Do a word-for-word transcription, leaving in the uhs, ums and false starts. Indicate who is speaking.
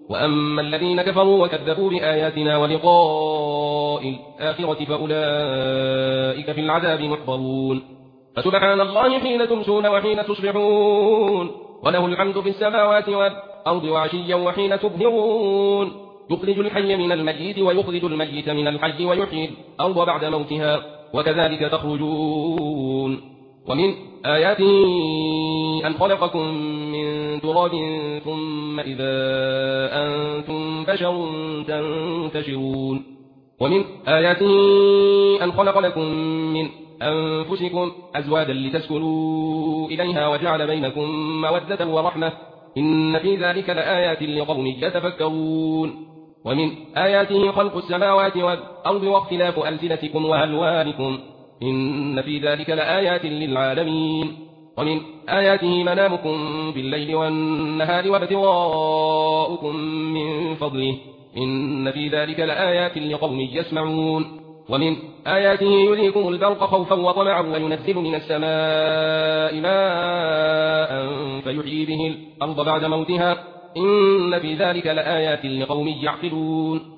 Speaker 1: وأما الذين كفروا وكذبوا بآياتنا ولقاء الآخرة فأولئك في العذاب محضرون فسبحان الله حين تمسون وحين تصبحون وله الحمد في السماوات والأرض وعشيا وحين تظهرون يخرج الحي من الميت ويخرج الميت من الحي ويحيي الأرض بعد موتها وكذلك تخرجون ومن آياته أن خلقكم من تراب ثم إذا أنتم بشر تنتشرون ومن آياته أن خلق لكم من أنفسكم أزواجا لتسكنوا إليها وجعل بينكم مودة ورحمة إن في ذلك لآيات لقوم يتفكرون ومن آياته خلق السماوات والأرض واختلاف ألسنتكم وألوانكم إن في ذلك لآيات للعالمين ومن آياته منامكم بالليل والنهار وابتغاؤكم من فضله إن في ذلك لآيات لقوم يسمعون ومن آياته يريكم البرق خوفا وطمعا وينزل من السماء ماء فيحيي به الأرض بعد موتها إن في ذلك لآيات لقوم يعقلون